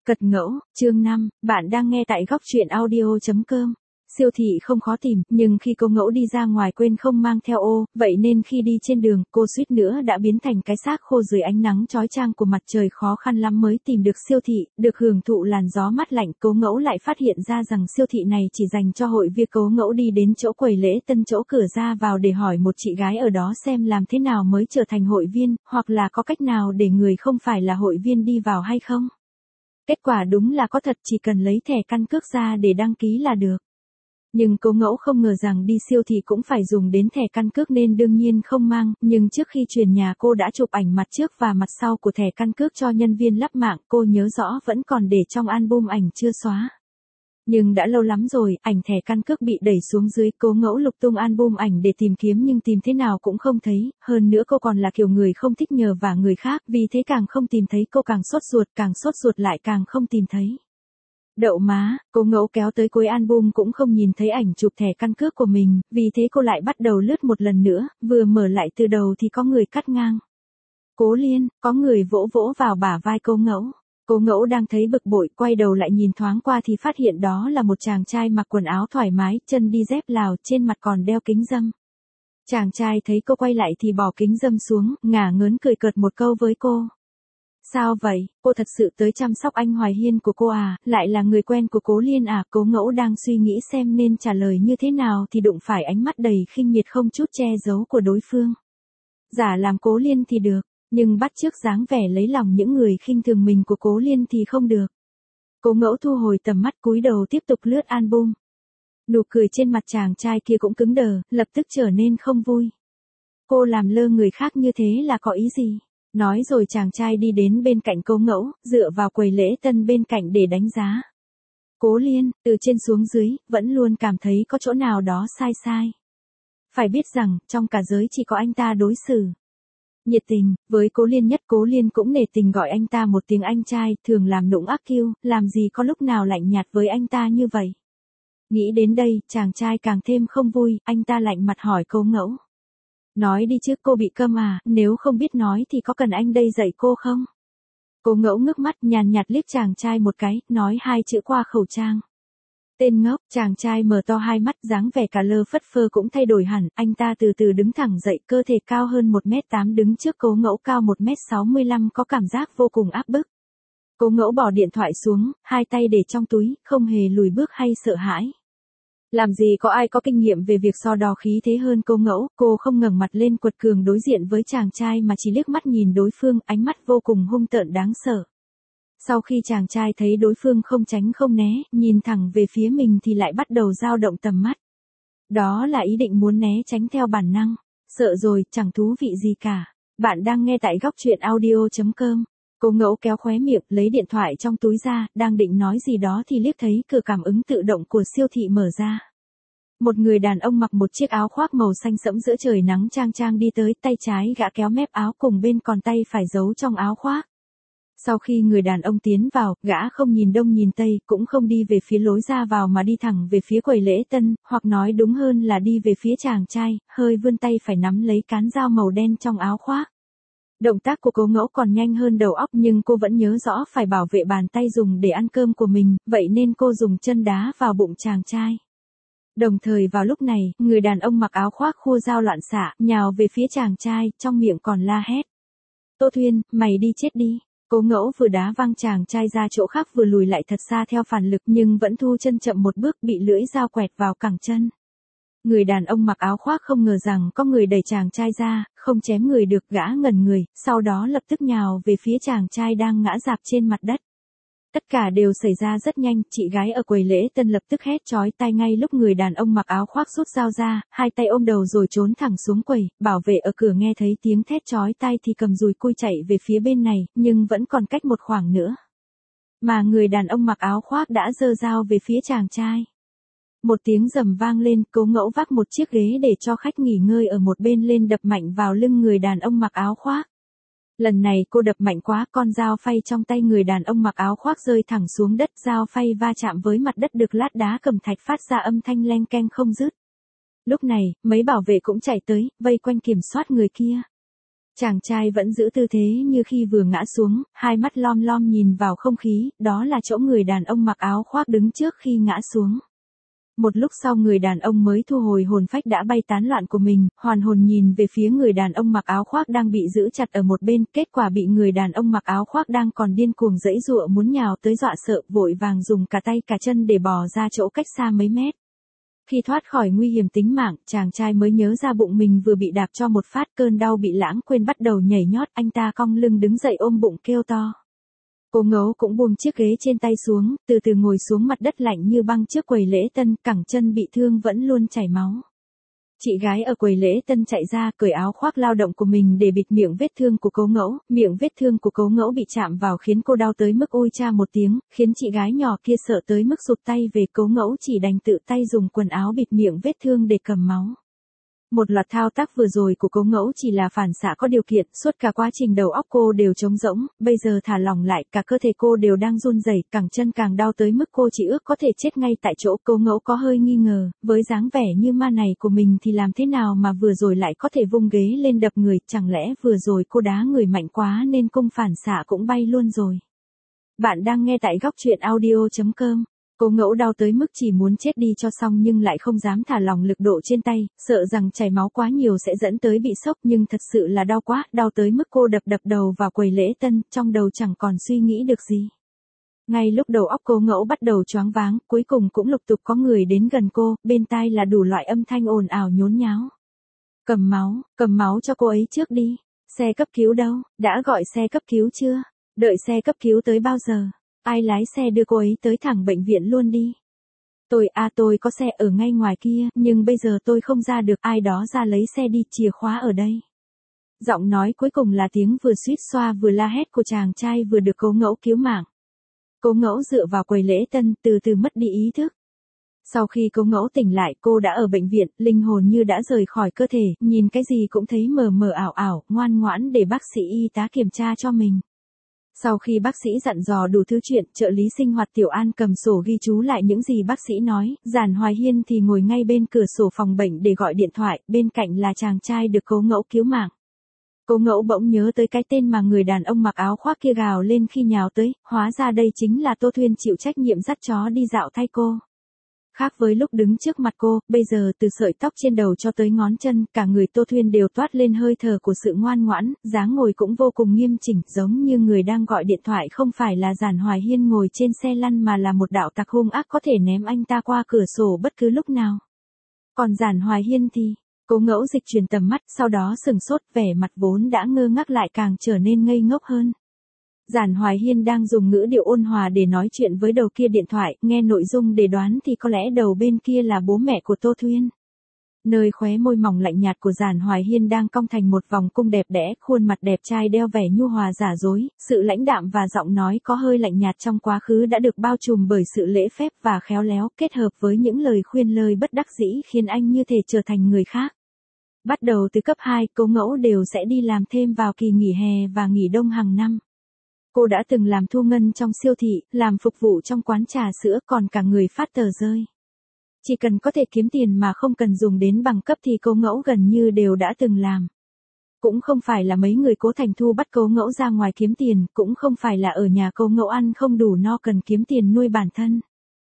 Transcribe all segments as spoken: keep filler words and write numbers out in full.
Cật ngẫu, chương năm, bạn đang nghe tại góc truyện audio chấm com. Siêu thị không khó tìm, nhưng khi cô Ngẫu đi ra ngoài quên không mang theo ô, vậy nên khi đi trên đường, cô suýt nữa đã biến thành cái xác khô dưới ánh nắng chói chang của mặt trời, khó khăn lắm mới tìm được siêu thị, được hưởng thụ làn gió mát lạnh. Cô Ngẫu lại phát hiện ra rằng siêu thị này chỉ dành cho hội viên. Cô Ngẫu đi đến chỗ quầy lễ tân chỗ cửa ra vào để hỏi một chị gái ở đó xem làm thế nào mới trở thành hội viên, hoặc là có cách nào để người không phải là hội viên đi vào hay không. Kết quả đúng là có thật, chỉ cần lấy thẻ căn cước ra để đăng ký là được. Nhưng cô Ngẫu không ngờ rằng đi siêu thị cũng phải dùng đến thẻ căn cước nên đương nhiên không mang, nhưng trước khi chuyển nhà cô đã chụp ảnh mặt trước và mặt sau của thẻ căn cước cho nhân viên lắp mạng, cô nhớ rõ vẫn còn để trong album ảnh chưa xóa. Nhưng đã lâu lắm rồi, ảnh thẻ căn cước bị đẩy xuống dưới, cô Ngẫu lục tung album ảnh để tìm kiếm nhưng tìm thế nào cũng không thấy, hơn nữa cô còn là kiểu người không thích nhờ vả người khác, vì thế càng không tìm thấy cô càng sốt ruột, càng sốt ruột lại càng không tìm thấy. Đậu má, cô Ngẫu kéo tới cuối album cũng không nhìn thấy ảnh chụp thẻ căn cước của mình, vì thế cô lại bắt đầu lướt một lần nữa, vừa mở lại từ đầu thì có người cắt ngang. Cố Liên, có người vỗ vỗ vào bả vai cô Ngẫu. Cô Ngẫu đang thấy bực bội, quay đầu lại nhìn thoáng qua thì phát hiện đó là một chàng trai mặc quần áo thoải mái, chân đi dép Lào, trên mặt còn đeo kính râm. Chàng trai thấy cô quay lại thì bỏ kính râm xuống, ngả ngớn cười cợt một câu với cô. Sao vậy, cô thật sự tới chăm sóc anh Hoài Hiên của cô à, lại là người quen của Cố Liên à? Cô Ngẫu đang suy nghĩ xem nên trả lời như thế nào thì đụng phải ánh mắt đầy khinh miệt không chút che giấu của đối phương. Giả làm Cố Liên thì được, nhưng bắt chước dáng vẻ lấy lòng những người khinh thường mình của Cố Liên thì không được. Cô Ngẫu thu hồi tầm mắt, cúi đầu tiếp tục lướt album. Nụ cười trên mặt chàng trai kia cũng cứng đờ, lập tức trở nên không vui. Cô làm lơ người khác như thế là có ý gì? Nói rồi chàng trai đi đến bên cạnh cô Ngẫu, dựa vào quầy lễ tân bên cạnh để đánh giá. Cố Liên, từ trên xuống dưới, vẫn luôn cảm thấy có chỗ nào đó sai sai. Phải biết rằng, trong cả giới chỉ có anh ta đối xử nhiệt tình với Cố Liên nhất. Cố Liên cũng nể tình gọi anh ta một tiếng anh trai, thường làm nũng ác kiêu, làm gì có lúc nào lạnh nhạt với anh ta như vậy. Nghĩ đến đây, chàng trai càng thêm không vui, anh ta lạnh mặt hỏi cô Ngẫu. Nói đi chứ, cô bị câm à, nếu không biết nói thì có cần anh đây dạy cô không? Cô Ngẫu ngước mắt nhàn nhạt liếc chàng trai một cái, nói hai chữ qua khẩu trang. Tên ngốc. Chàng trai mở to hai mắt, dáng vẻ cả lơ phất phơ cũng thay đổi hẳn, anh ta từ từ đứng thẳng dậy, cơ thể cao hơn một mét tám, đứng trước cô Ngẫu cao một mét sáu mươi lăm, có cảm giác vô cùng áp bức. Cô Ngẫu bỏ điện thoại xuống, hai tay để trong túi, không hề lùi bước hay sợ hãi. Làm gì có ai có kinh nghiệm về việc so đo khí thế hơn cô Ngẫu, cô không ngẩng mặt lên quật cường đối diện với chàng trai mà chỉ liếc mắt nhìn đối phương, ánh mắt vô cùng hung tợn đáng sợ. Sau khi chàng trai thấy đối phương không tránh không né, nhìn thẳng về phía mình thì lại bắt đầu dao động tầm mắt. Đó là ý định muốn né tránh theo bản năng. Sợ rồi, chẳng thú vị gì cả. Bạn đang nghe tại góc truyện audio chấm com. Cô Ngẫu kéo khóe miệng, lấy điện thoại trong túi ra, đang định nói gì đó thì liếc thấy cửa cảm ứng tự động của siêu thị mở ra. Một người đàn ông mặc một chiếc áo khoác màu xanh sẫm giữa trời nắng chang chang đi tới, tay trái gã kéo mép áo cùng bên còn tay phải giấu trong áo khoác. Sau khi người đàn ông tiến vào, gã không nhìn đông nhìn tây, cũng không đi về phía lối ra vào mà đi thẳng về phía quầy lễ tân, hoặc nói đúng hơn là đi về phía chàng trai, hơi vươn tay phải nắm lấy cán dao màu đen trong áo khoác. Động tác của cô Ngẫu còn nhanh hơn đầu óc, nhưng cô vẫn nhớ rõ phải bảo vệ bàn tay dùng để ăn cơm của mình, vậy nên cô dùng chân đá vào bụng chàng trai. Đồng thời vào lúc này, người đàn ông mặc áo khoác khua dao loạn xạ, nhào về phía chàng trai, trong miệng còn la hét. Tô Thuyên, mày đi chết đi. Cô Ngẫu vừa đá văng chàng trai ra chỗ khác vừa lùi lại thật xa theo phản lực, nhưng vẫn thu chân chậm một bước, bị lưỡi dao quẹt vào cẳng chân. Người đàn ông mặc áo khoác không ngờ rằng có người đẩy chàng trai ra, không chém người được, gã ngẩn người, sau đó lập tức nhào về phía chàng trai đang ngã rạp trên mặt đất. Tất cả đều xảy ra rất nhanh, chị gái ở quầy lễ tân lập tức hét chói tai ngay lúc người đàn ông mặc áo khoác rút dao ra, hai tay ôm đầu rồi trốn thẳng xuống quầy. Bảo vệ ở cửa nghe thấy tiếng thét chói tai thì cầm dùi cui chạy về phía bên này, nhưng vẫn còn cách một khoảng nữa. Mà người đàn ông mặc áo khoác đã giơ dao về phía chàng trai. Một tiếng rầm vang lên, Cố Ngẫu vác một chiếc ghế để cho khách nghỉ ngơi ở một bên lên đập mạnh vào lưng người đàn ông mặc áo khoác. Lần này cô đập mạnh quá, con dao phay trong tay người đàn ông mặc áo khoác rơi thẳng xuống đất, dao phay va chạm với mặt đất được lát đá cẩm thạch phát ra âm thanh leng keng không dứt. Lúc này, mấy bảo vệ cũng chạy tới, vây quanh kiểm soát người kia. Chàng trai vẫn giữ tư thế như khi vừa ngã xuống, hai mắt lom lom nhìn vào không khí, đó là chỗ người đàn ông mặc áo khoác đứng trước khi ngã xuống. Một lúc sau người đàn ông mới thu hồi hồn phách đã bay tán loạn của mình, hoàn hồn nhìn về phía người đàn ông mặc áo khoác đang bị giữ chặt ở một bên, kết quả bị người đàn ông mặc áo khoác đang còn điên cuồng giãy giụa muốn nhào tới dọa sợ, vội vàng dùng cả tay cả chân để bò ra chỗ cách xa mấy mét. Khi thoát khỏi nguy hiểm tính mạng, chàng trai mới nhớ ra bụng mình vừa bị đạp cho một phát, cơn đau bị lãng quên bắt đầu nhảy nhót, anh ta cong lưng đứng dậy ôm bụng kêu to. Cô Ngẫu cũng buông chiếc ghế trên tay xuống, từ từ ngồi xuống mặt đất lạnh như băng trước quầy lễ tân, cẳng chân bị thương vẫn luôn chảy máu. Chị gái ở quầy lễ tân chạy ra, cởi áo khoác lao động của mình để bịt miệng vết thương của Cố Ngẫu, miệng vết thương của Cố Ngẫu bị chạm vào khiến cô đau tới mức ôi cha một tiếng, khiến chị gái nhỏ kia sợ tới mức rụt tay về. Cố Ngẫu chỉ đành tự tay dùng quần áo bịt miệng vết thương để cầm máu. Một loạt thao tác vừa rồi của Cố Ngẫu chỉ là phản xạ có điều kiện, suốt cả quá trình đầu óc cô đều trống rỗng, bây giờ thả lỏng lại, cả cơ thể cô đều đang run rẩy, cẳng chân càng đau tới mức cô chỉ ước có thể chết ngay tại chỗ. Cố Ngẫu có hơi nghi ngờ, với dáng vẻ như ma này của mình thì làm thế nào mà vừa rồi lại có thể vung ghế lên đập người, chẳng lẽ vừa rồi cô đá người mạnh quá nên cung phản xạ cũng bay luôn rồi. Bạn đang nghe tại góc truyện audio chấm com. Cố Ngẫu đau tới mức chỉ muốn chết đi cho xong nhưng lại không dám thả lỏng lực độ trên tay, sợ rằng chảy máu quá nhiều sẽ dẫn tới bị sốc, nhưng thật sự là đau quá, đau tới mức cô đập đập đầu vào quầy lễ tân, trong đầu chẳng còn suy nghĩ được gì. Ngay lúc đầu óc Cố Ngẫu bắt đầu choáng váng, cuối cùng cũng lục tục có người đến gần cô, bên tai là đủ loại âm thanh ồn ào nhốn nháo. Cầm máu, cầm máu cho cô ấy trước đi. Xe cấp cứu đâu, đã gọi xe cấp cứu chưa? Đợi xe cấp cứu tới bao giờ? Ai lái xe đưa cô ấy tới thẳng bệnh viện luôn đi. Tôi à tôi có xe ở ngay ngoài kia, nhưng bây giờ tôi không ra được, ai đó ra lấy xe đi, chìa khóa ở đây. Giọng nói cuối cùng là tiếng vừa suýt xoa vừa la hét của chàng trai vừa được Cố Ngẫu cứu mạng. Cố Ngẫu dựa vào quầy lễ tân, từ từ mất đi ý thức. Sau khi Cố Ngẫu tỉnh lại, cô đã ở bệnh viện, linh hồn như đã rời khỏi cơ thể, nhìn cái gì cũng thấy mờ mờ ảo ảo, ngoan ngoãn để bác sĩ y tá kiểm tra cho mình. Sau khi bác sĩ dặn dò đủ thứ chuyện, trợ lý sinh hoạt Tiểu An cầm sổ ghi chú lại những gì bác sĩ nói, Giản Hoài Hiên thì ngồi ngay bên cửa sổ phòng bệnh để gọi điện thoại, bên cạnh là chàng trai được Cố Ngẫu cứu mạng. Cố Ngẫu bỗng nhớ tới cái tên mà người đàn ông mặc áo khoác kia gào lên khi nhào tới, hóa ra đây chính là Tô Thuyên chịu trách nhiệm dắt chó đi dạo thay cô. Khác với lúc đứng trước mặt cô, bây giờ từ sợi tóc trên đầu cho tới ngón chân, cả người Tô Thuyên đều toát lên hơi thở của sự ngoan ngoãn, dáng ngồi cũng vô cùng nghiêm chỉnh, giống như người đang gọi điện thoại không phải là Giản Hoài Hiên ngồi trên xe lăn mà là một đạo tặc hung ác có thể ném anh ta qua cửa sổ bất cứ lúc nào. Còn Giản Hoài Hiên thì, Cố Ngẫu dịch chuyển tầm mắt, sau đó sừng sốt, vẻ mặt vốn đã ngơ ngác lại càng trở nên ngây ngốc hơn. Giản Hoài Hiên đang dùng ngữ điệu ôn hòa để nói chuyện với đầu kia điện thoại, nghe nội dung để đoán thì có lẽ đầu bên kia là bố mẹ của Tô Thuyên. Nơi khóe môi mỏng lạnh nhạt của Giản Hoài Hiên đang cong thành một vòng cung đẹp đẽ, khuôn mặt đẹp trai đeo vẻ nhu hòa giả dối, sự lãnh đạm và giọng nói có hơi lạnh nhạt trong quá khứ đã được bao trùm bởi sự lễ phép và khéo léo, kết hợp với những lời khuyên lời bất đắc dĩ khiến anh như thể trở thành người khác. Bắt đầu từ cấp hai, Cố Ngẫu đều sẽ đi làm thêm vào kỳ nghỉ hè và nghỉ đông hàng năm. Cô đã từng làm thu ngân trong siêu thị, làm phục vụ trong quán trà sữa, còn cả người phát tờ rơi. Chỉ cần có thể kiếm tiền mà không cần dùng đến bằng cấp thì Cố Ngẫu gần như đều đã từng làm. Cũng không phải là mấy người Cố Thành Thu bắt Cố Ngẫu ra ngoài kiếm tiền, cũng không phải là ở nhà Cố Ngẫu ăn không đủ no cần kiếm tiền nuôi bản thân.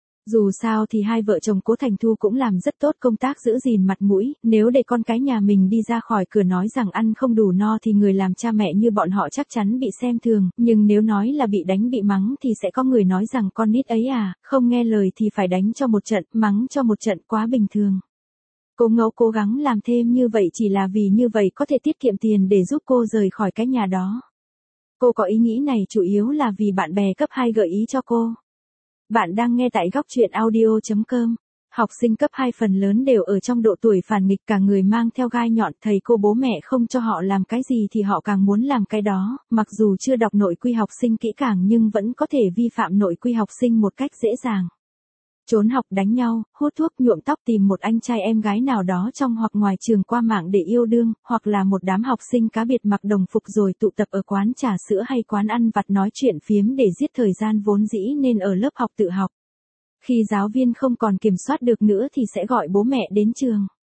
Dù sao thì hai vợ chồng Cố Thành Thu cũng làm rất tốt công tác giữ gìn mặt mũi, nếu để con cái nhà mình đi ra khỏi cửa nói rằng ăn không đủ no thì người làm cha mẹ như bọn họ chắc chắn bị xem thường, nhưng nếu nói là bị đánh bị mắng thì sẽ có người nói rằng con nít ấy à, không nghe lời thì phải đánh cho một trận, mắng cho một trận, quá bình thường. Cố Ngẫu cố gắng làm thêm như vậy chỉ là vì như vậy có thể tiết kiệm tiền để giúp cô rời khỏi cái nhà đó. Cô có ý nghĩ này chủ yếu là vì bạn bè cấp hai gợi ý cho cô. Bạn đang nghe tại góc truyện audio chấm com. Học sinh cấp hai phần lớn đều ở trong độ tuổi phản nghịch, cả người mang theo gai nhọn, thầy cô bố mẹ không cho họ làm cái gì thì họ càng muốn làm cái đó, mặc dù chưa đọc nội quy học sinh kỹ càng nhưng vẫn có thể vi phạm nội quy học sinh một cách dễ dàng. Trốn học, đánh nhau, hút thuốc, nhuộm tóc, tìm một anh trai em gái nào đó trong hoặc ngoài trường qua mạng để yêu đương, hoặc là một đám học sinh cá biệt mặc đồng phục rồi tụ tập ở quán trà sữa hay quán ăn vặt nói chuyện phiếm để giết thời gian vốn dĩ nên ở lớp học tự học. Khi giáo viên không còn kiểm soát được nữa thì sẽ gọi bố mẹ đến trường.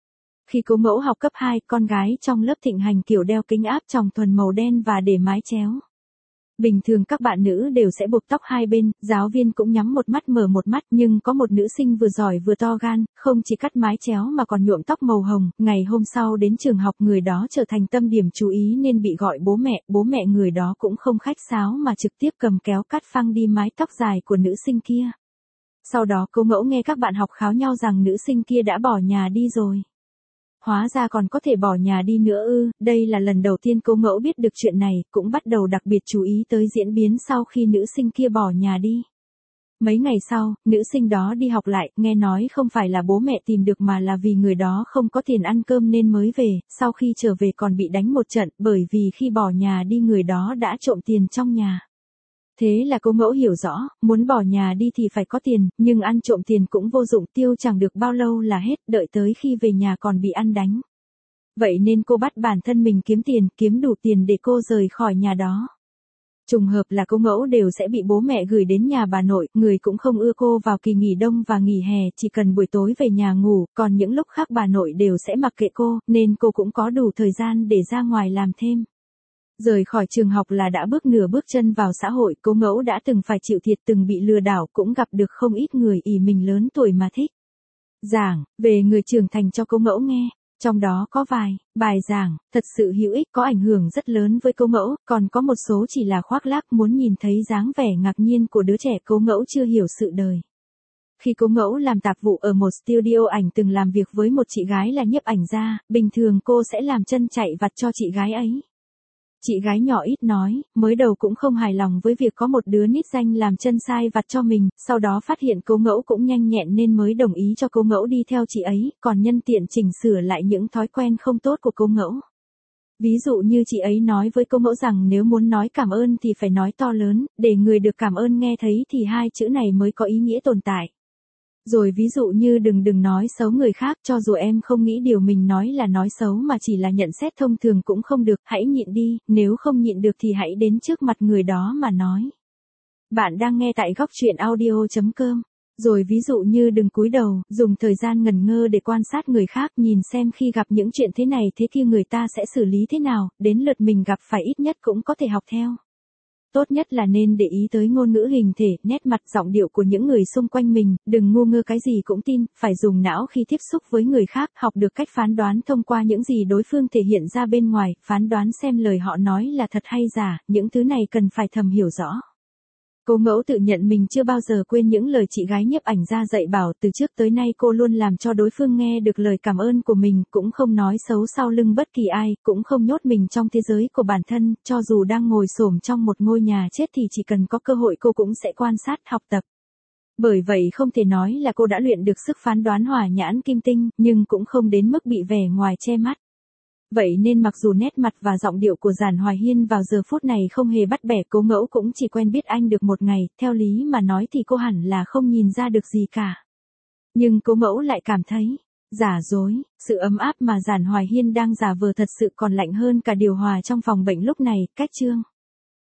Khi cố mẫu học cấp hai, con gái trong lớp thịnh hành kiểu đeo kính áp tròng thuần màu đen và để mái chéo. Bình thường các bạn nữ đều sẽ buộc tóc hai bên, giáo viên cũng nhắm một mắt mở một mắt, nhưng có một nữ sinh vừa giỏi vừa to gan, không chỉ cắt mái chéo mà còn nhuộm tóc màu hồng. Ngày hôm sau đến trường học, người đó trở thành tâm điểm chú ý nên bị gọi bố mẹ. Bố mẹ người đó cũng không khách sáo mà trực tiếp cầm kéo cắt phăng đi mái tóc dài của nữ sinh kia. Sau đó cô mẫu nghe các bạn học kháo nhau rằng nữ sinh kia đã bỏ nhà đi rồi. Hóa ra còn có thể bỏ nhà đi nữa ư? Đây là lần đầu tiên cô mẫu biết được chuyện này, cũng bắt đầu đặc biệt chú ý tới diễn biến sau khi nữ sinh kia bỏ nhà đi. Mấy ngày sau, nữ sinh đó đi học lại, nghe nói không phải là bố mẹ tìm được mà là vì người đó không có tiền ăn cơm nên mới về, sau khi trở về còn bị đánh một trận, bởi vì khi bỏ nhà đi người đó đã trộm tiền trong nhà. Thế là cô mẫu hiểu rõ, muốn bỏ nhà đi thì phải có tiền, nhưng ăn trộm tiền cũng vô dụng, tiêu chẳng được bao lâu là hết, đợi tới khi về nhà còn bị ăn đánh. Vậy nên cô bắt bản thân mình kiếm tiền, kiếm đủ tiền để cô rời khỏi nhà đó. Trùng hợp là cô mẫu đều sẽ bị bố mẹ gửi đến nhà bà nội, người cũng không ưa cô vào kỳ nghỉ đông và nghỉ hè, chỉ cần buổi tối về nhà ngủ, còn những lúc khác bà nội đều sẽ mặc kệ cô, nên cô cũng có đủ thời gian để ra ngoài làm thêm. Rời khỏi trường học là đã bước nửa bước chân vào xã hội, cô mẫu đã từng phải chịu thiệt, từng bị lừa đảo, cũng gặp được không ít người ỷ mình lớn tuổi mà thích giảng về người trưởng thành cho cô mẫu nghe. Trong đó có vài bài giảng thật sự hữu ích, có ảnh hưởng rất lớn với cô mẫu, còn có một số chỉ là khoác lác, muốn nhìn thấy dáng vẻ ngạc nhiên của đứa trẻ cô mẫu chưa hiểu sự đời. Khi cô mẫu làm tạp vụ ở một studio ảnh từng làm việc với một chị gái là nhiếp ảnh gia, bình thường cô sẽ làm chân chạy vặt cho chị gái ấy. Chị gái nhỏ ít nói, mới đầu cũng không hài lòng với việc có một đứa nít danh làm chân sai vặt cho mình, sau đó phát hiện cô mẫu cũng nhanh nhẹn nên mới đồng ý cho cô mẫu đi theo chị ấy, còn nhân tiện chỉnh sửa lại những thói quen không tốt của cô mẫu. Ví dụ như chị ấy nói với cô mẫu rằng nếu muốn nói cảm ơn thì phải nói to lớn, để người được cảm ơn nghe thấy thì hai chữ này mới có ý nghĩa tồn tại. Rồi ví dụ như đừng đừng nói xấu người khác, cho dù em không nghĩ điều mình nói là nói xấu mà chỉ là nhận xét thông thường cũng không được, hãy nhịn đi, nếu không nhịn được thì hãy đến trước mặt người đó mà nói. Bạn đang nghe tại góc truyện audio chấm com. Rồi ví dụ như đừng cúi đầu, dùng thời gian ngẩn ngơ để quan sát người khác, nhìn xem khi gặp những chuyện thế này thế kia người ta sẽ xử lý thế nào, đến lượt mình gặp phải ít nhất cũng có thể học theo. Tốt nhất là nên để ý tới ngôn ngữ hình thể, nét mặt, giọng điệu của những người xung quanh mình, đừng ngu ngơ cái gì cũng tin, phải dùng não khi tiếp xúc với người khác, học được cách phán đoán thông qua những gì đối phương thể hiện ra bên ngoài, phán đoán xem lời họ nói là thật hay giả, những thứ này cần phải thầm hiểu rõ. Cô mẫu tự nhận mình chưa bao giờ quên những lời chị gái nhiếp ảnh gia dạy bảo, từ trước tới nay cô luôn làm cho đối phương nghe được lời cảm ơn của mình, cũng không nói xấu sau lưng bất kỳ ai, cũng không nhốt mình trong thế giới của bản thân, cho dù đang ngồi xổm trong một ngôi nhà chết thì chỉ cần có cơ hội cô cũng sẽ quan sát, học tập. Bởi vậy không thể nói là cô đã luyện được sức phán đoán hỏa nhãn kim tinh, nhưng cũng không đến mức bị vẻ ngoài che mắt. Vậy nên mặc dù nét mặt và giọng điệu của Giản Hoài Hiên vào giờ phút này không hề bắt bẻ, cô mẫu cũng chỉ quen biết anh được một ngày, theo lý mà nói thì cô hẳn là không nhìn ra được gì cả. Nhưng cô mẫu lại cảm thấy, giả dối, sự ấm áp mà Giản Hoài Hiên đang giả vờ thật sự còn lạnh hơn cả điều hòa trong phòng bệnh lúc này, cách chương.